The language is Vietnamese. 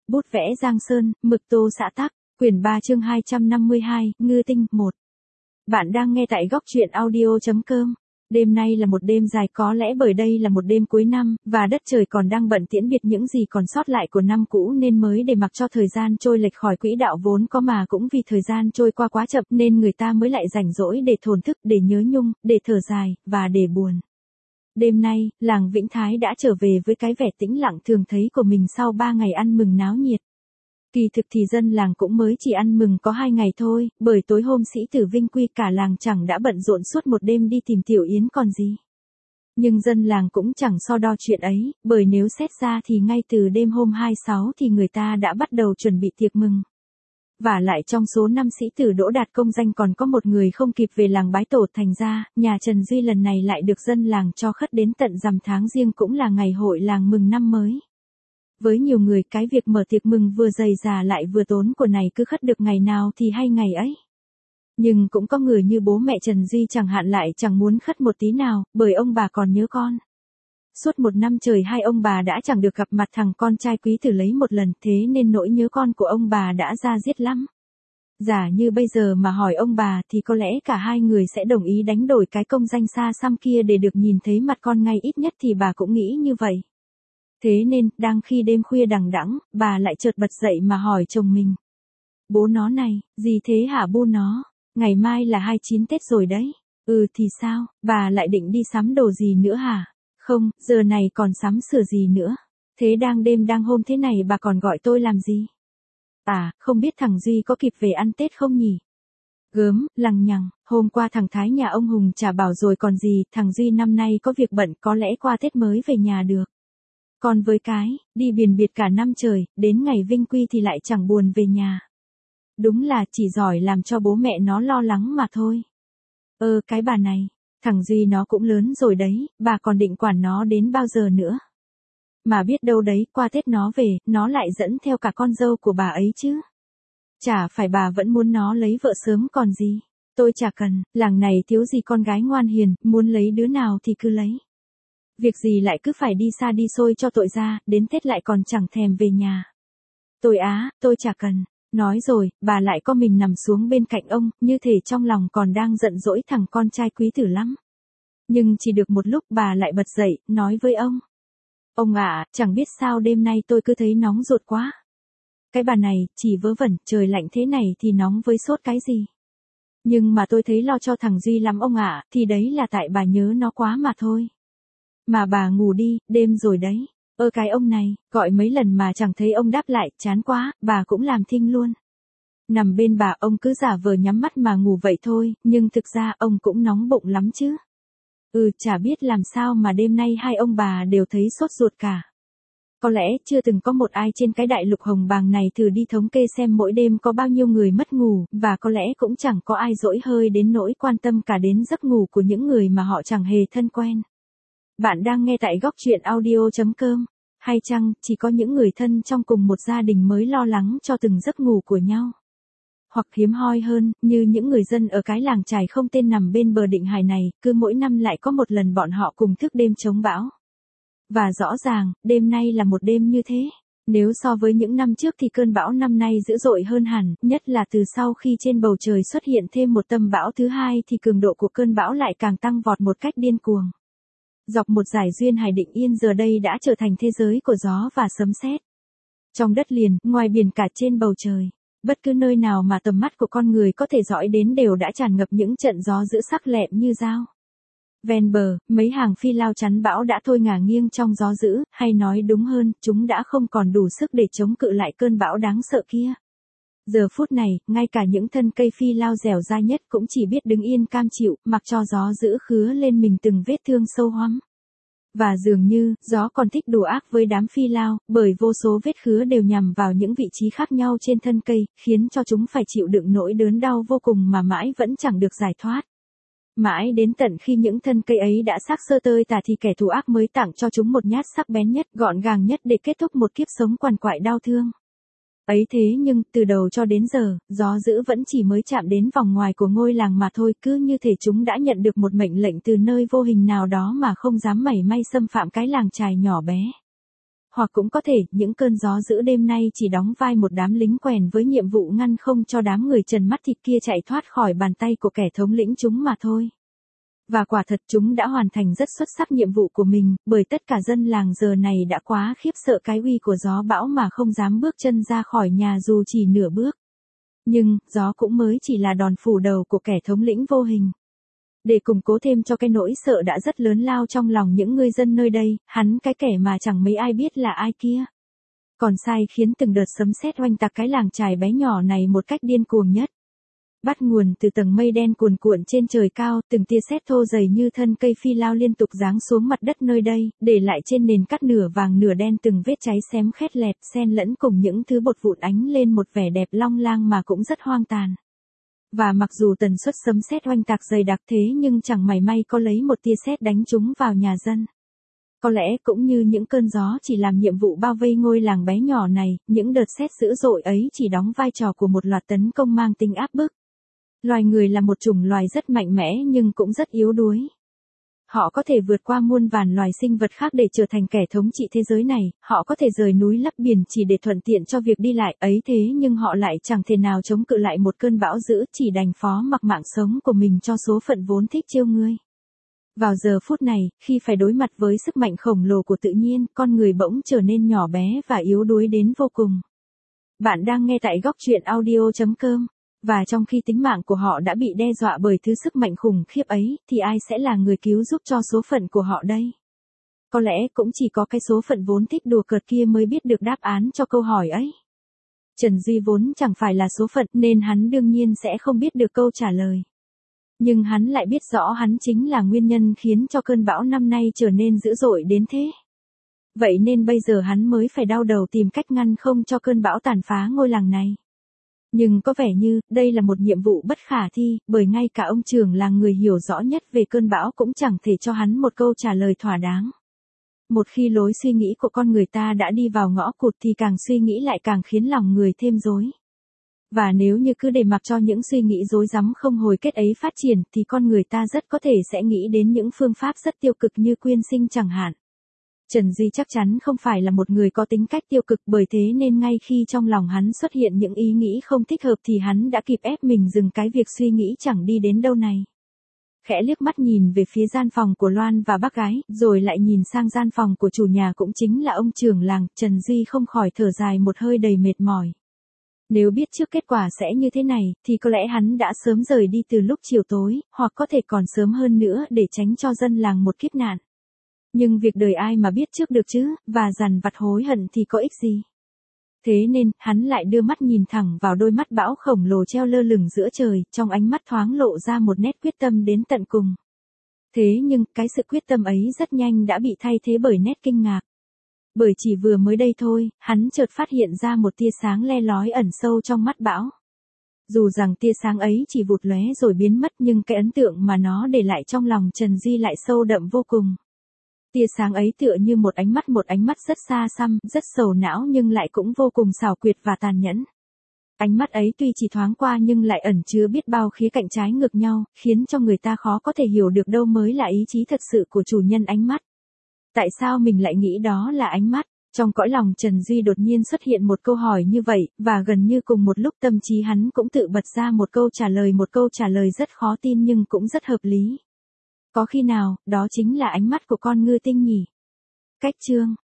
Bút vẽ Giang Sơn, mực tô xã tắc, quyển 3 chương 252, Ngư Tinh 1. Bạn đang nghe tại góc truyện audio.com. Đêm nay là một đêm dài, có lẽ bởi đây là một đêm cuối năm, và đất trời còn đang bận tiễn biệt những gì còn sót lại của năm cũ nên mới để mặc cho thời gian trôi lệch khỏi quỹ đạo vốn có, mà cũng vì thời gian trôi qua quá chậm nên người ta mới lại rảnh rỗi để thổn thức, để nhớ nhung, để thở dài, và để buồn. Đêm nay, làng Vĩnh Thái đã trở về với cái vẻ tĩnh lặng thường thấy của mình sau 3 ngày ăn mừng náo nhiệt. Kỳ thực thì dân làng cũng mới chỉ ăn mừng có 2 ngày thôi, bởi tối hôm sĩ tử Vinh quy cả làng chẳng đã bận rộn suốt một đêm đi tìm Tiểu Yến còn gì. Nhưng dân làng cũng chẳng so đo chuyện ấy, bởi nếu xét ra thì ngay từ đêm hôm 26 thì người ta đã bắt đầu chuẩn bị tiệc mừng. Và lại trong số 5 sĩ tử đỗ đạt công danh còn có một người không kịp về làng bái tổ, thành ra, nhà Trần Duy lần này lại được dân làng cho khất đến tận rằm tháng Giêng, cũng là ngày hội làng mừng năm mới. Với nhiều người, cái việc mở tiệc mừng vừa dày dà lại vừa tốn của này cứ khất được ngày nào thì hay ngày ấy. Nhưng cũng có người như bố mẹ Trần Duy chẳng hạn lại chẳng muốn khất một tí nào, bởi ông bà còn nhớ con. Suốt 1 năm trời hai ông bà đã chẳng được gặp mặt thằng con trai quý tử lấy một lần, thế nên nỗi nhớ con của ông bà đã ra diết lắm. Giả như bây giờ mà hỏi ông bà thì có lẽ cả hai người sẽ đồng ý đánh đổi cái công danh xa xăm kia để được nhìn thấy mặt con, ngay ít nhất thì bà cũng nghĩ như vậy. Thế nên, đang khi đêm khuya đằng đẵng, bà lại chợt bật dậy mà hỏi chồng mình. Bố nó này, gì thế hả bu nó? Ngày mai là 29 Tết rồi đấy. Ừ thì sao, bà lại định đi sắm đồ gì nữa hả? Không, giờ này còn sắm sửa gì nữa. Thế đang đêm đang hôm thế này bà còn gọi tôi làm gì? À, không biết thằng Duy có kịp về ăn Tết không nhỉ? Gớm, lằng nhằng, hôm qua thằng Thái nhà ông Hùng chả bảo rồi còn gì, thằng Duy năm nay có việc bận, có lẽ qua Tết mới về nhà được. Còn với cái, đi biển biệt cả năm trời, đến ngày Vinh quy thì lại chẳng buồn về nhà. Đúng là chỉ giỏi làm cho bố mẹ nó lo lắng mà thôi. Cái bà này, thằng Duy nó cũng lớn rồi đấy, bà còn định quản nó đến bao giờ nữa? Mà biết đâu đấy, qua Tết nó về, nó lại dẫn theo cả con dâu của bà ấy chứ. Chả phải bà vẫn muốn nó lấy vợ sớm còn gì. Tôi chả cần, làng này thiếu gì con gái ngoan hiền, muốn lấy đứa nào thì cứ lấy. Việc gì lại cứ phải đi xa đi xôi cho tội ra, đến Tết lại còn chẳng thèm về nhà. Tôi chả cần. Nói rồi, bà lại co mình nằm xuống bên cạnh ông, như thể trong lòng còn đang giận dỗi thằng con trai quý tử lắm. Nhưng chỉ được một lúc bà lại bật dậy, nói với ông. Ông ạ, chẳng biết sao đêm nay tôi cứ thấy nóng ruột quá. Cái bà này, chỉ vớ vẩn, trời lạnh thế này thì nóng với sốt cái gì. Nhưng mà tôi thấy lo cho thằng Duy lắm ông ạ, thì đấy là tại bà nhớ nó quá mà thôi. Mà bà ngủ đi, đêm rồi đấy. Cái ông này, gọi mấy lần mà chẳng thấy ông đáp lại, chán quá, bà cũng làm thinh luôn. Nằm bên bà ông cứ giả vờ nhắm mắt mà ngủ vậy thôi, nhưng thực ra ông cũng nóng bụng lắm chứ. Chả biết làm sao mà đêm nay hai ông bà đều thấy sốt ruột cả. Có lẽ chưa từng có một ai trên cái đại lục hồng bàng này thử đi thống kê xem mỗi đêm có bao nhiêu người mất ngủ, và có lẽ cũng chẳng có ai dỗi hơi đến nỗi quan tâm cả đến giấc ngủ của những người mà họ chẳng hề thân quen. Bạn đang nghe tại góc truyện audio.com. Hay chăng, chỉ có những người thân trong cùng một gia đình mới lo lắng cho từng giấc ngủ của nhau. Hoặc hiếm hoi hơn, như những người dân ở cái làng chài không tên nằm bên bờ Định Hải này, cứ mỗi năm lại có một lần bọn họ cùng thức đêm chống bão. Và rõ ràng, đêm nay là một đêm như thế. Nếu so với những năm trước thì cơn bão năm nay dữ dội hơn hẳn, nhất là từ sau khi trên bầu trời xuất hiện thêm một tâm bão thứ hai thì cường độ của cơn bão lại càng tăng vọt một cách điên cuồng. Dọc một dải duyên hải Định Yên giờ đây đã trở thành thế giới của gió và sấm sét. Trong đất liền, ngoài biển cả trên bầu trời, bất cứ nơi nào mà tầm mắt của con người có thể dõi đến đều đã tràn ngập những trận gió dữ sắc lẹm như dao. Ven bờ, mấy hàng phi lao chắn bão đã thôi ngả nghiêng trong gió dữ, hay nói đúng hơn, chúng đã không còn đủ sức để chống cự lại cơn bão đáng sợ kia. Giờ phút này, ngay cả những thân cây phi lao dẻo dai nhất cũng chỉ biết đứng yên cam chịu, mặc cho gió dữ khứa lên mình từng vết thương sâu hoắm. Và dường như, gió còn thích đùa ác với đám phi lao, bởi vô số vết khứa đều nhằm vào những vị trí khác nhau trên thân cây, khiến cho chúng phải chịu đựng nỗi đớn đau vô cùng mà mãi vẫn chẳng được giải thoát. Mãi đến tận khi những thân cây ấy đã xác xơ tơi tả thì kẻ thù ác mới tặng cho chúng một nhát sắc bén nhất, gọn gàng nhất để kết thúc một kiếp sống quằn quại đau thương. Ấy thế nhưng, từ đầu cho đến giờ, gió dữ vẫn chỉ mới chạm đến vòng ngoài của ngôi làng mà thôi, cứ như thể chúng đã nhận được một mệnh lệnh từ nơi vô hình nào đó mà không dám mảy may xâm phạm cái làng chài nhỏ bé. Hoặc cũng có thể, những cơn gió dữ đêm nay chỉ đóng vai một đám lính quèn với nhiệm vụ ngăn không cho đám người trần mắt thịt kia chạy thoát khỏi bàn tay của kẻ thống lĩnh chúng mà thôi. Và quả thật chúng đã hoàn thành rất xuất sắc nhiệm vụ của mình, bởi tất cả dân làng giờ này đã quá khiếp sợ cái uy của gió bão mà không dám bước chân ra khỏi nhà dù chỉ nửa bước. Nhưng, gió cũng mới chỉ là đòn phủ đầu của kẻ thống lĩnh vô hình. Để củng cố thêm cho cái nỗi sợ đã rất lớn lao trong lòng những người dân nơi đây, hắn cái kẻ mà chẳng mấy ai biết là ai kia. Còn sai khiến từng đợt sấm sét oanh tạc cái làng chài bé nhỏ này một cách điên cuồng nhất. Bắt nguồn từ tầng mây đen cuồn cuộn trên trời cao, từng tia sét thô dày như thân cây phi lao liên tục giáng xuống mặt đất nơi đây, để lại trên nền cát nửa vàng nửa đen từng vết cháy xém khét lẹt, xen lẫn cùng những thứ bột vụn ánh lên một vẻ đẹp long lang mà cũng rất hoang tàn. Và mặc dù tần suất sấm sét oanh tạc dày đặc thế nhưng chẳng mảy may có lấy một tia sét đánh trúng vào nhà dân. Có lẽ cũng như những cơn gió chỉ làm nhiệm vụ bao vây ngôi làng bé nhỏ này, những đợt sét dữ dội ấy chỉ đóng vai trò của một loạt tấn công mang tính áp bức. Loài người là một chủng loài rất mạnh mẽ nhưng cũng rất yếu đuối. Họ có thể vượt qua muôn vàn loài sinh vật khác để trở thành kẻ thống trị thế giới này, họ có thể rời núi lấp biển chỉ để thuận tiện cho việc đi lại ấy thế nhưng họ lại chẳng thể nào chống cự lại một cơn bão dữ, chỉ đành phó mặc mạng sống của mình cho số phận vốn thích trêu ngươi. Vào giờ phút này, khi phải đối mặt với sức mạnh khổng lồ của tự nhiên, con người bỗng trở nên nhỏ bé và yếu đuối đến vô cùng. Bạn đang nghe tại góc truyện audio.com. Và trong khi tính mạng của họ đã bị đe dọa bởi thứ sức mạnh khủng khiếp ấy, thì ai sẽ là người cứu giúp cho số phận của họ đây? Có lẽ cũng chỉ có cái số phận vốn thích đùa cợt kia mới biết được đáp án cho câu hỏi ấy. Trần Duy vốn chẳng phải là số phận nên hắn đương nhiên sẽ không biết được câu trả lời. Nhưng hắn lại biết rõ hắn chính là nguyên nhân khiến cho cơn bão năm nay trở nên dữ dội đến thế. Vậy nên bây giờ hắn mới phải đau đầu tìm cách ngăn không cho cơn bão tàn phá ngôi làng này. Nhưng có vẻ như, đây là một nhiệm vụ bất khả thi, bởi ngay cả ông trưởng làng người hiểu rõ nhất về cơn bão cũng chẳng thể cho hắn một câu trả lời thỏa đáng. Một khi lối suy nghĩ của con người ta đã đi vào ngõ cụt thì càng suy nghĩ lại càng khiến lòng người thêm rối. Và nếu như cứ để mặc cho những suy nghĩ rối rắm không hồi kết ấy phát triển thì con người ta rất có thể sẽ nghĩ đến những phương pháp rất tiêu cực như quyên sinh chẳng hạn. Trần Duy chắc chắn không phải là một người có tính cách tiêu cực, bởi thế nên ngay khi trong lòng hắn xuất hiện những ý nghĩ không thích hợp thì hắn đã kịp ép mình dừng cái việc suy nghĩ chẳng đi đến đâu này. Khẽ liếc mắt nhìn về phía gian phòng của Loan và bác gái, rồi lại nhìn sang gian phòng của chủ nhà cũng chính là ông trưởng làng, Trần Duy không khỏi thở dài một hơi đầy mệt mỏi. Nếu biết trước kết quả sẽ như thế này, thì có lẽ hắn đã sớm rời đi từ lúc chiều tối, hoặc có thể còn sớm hơn nữa để tránh cho dân làng một kiếp nạn. Nhưng việc đời ai mà biết trước được chứ, và dằn vặt hối hận thì có ích gì. Thế nên, hắn lại đưa mắt nhìn thẳng vào đôi mắt bão khổng lồ treo lơ lửng giữa trời, trong ánh mắt thoáng lộ ra một nét quyết tâm đến tận cùng. Thế nhưng, cái sự quyết tâm ấy rất nhanh đã bị thay thế bởi nét kinh ngạc. Bởi chỉ vừa mới đây thôi, hắn chợt phát hiện ra một tia sáng le lói ẩn sâu trong mắt bão. Dù rằng tia sáng ấy chỉ vụt lóe rồi biến mất nhưng cái ấn tượng mà nó để lại trong lòng Trần Duy lại sâu đậm vô cùng. Tia sáng ấy tựa như một ánh mắt rất xa xăm, rất sầu não nhưng lại cũng vô cùng xảo quyệt và tàn nhẫn. Ánh mắt ấy tuy chỉ thoáng qua nhưng lại ẩn chứa biết bao khía cạnh trái ngược nhau, khiến cho người ta khó có thể hiểu được đâu mới là ý chí thật sự của chủ nhân ánh mắt. Tại sao mình lại nghĩ đó là ánh mắt? Trong cõi lòng Trần Duy đột nhiên xuất hiện một câu hỏi như vậy, và gần như cùng một lúc tâm trí hắn cũng tự bật ra một câu trả lời rất khó tin nhưng cũng rất hợp lý. Có khi nào, đó chính là ánh mắt của con ngư tinh nhỉ? Cách chương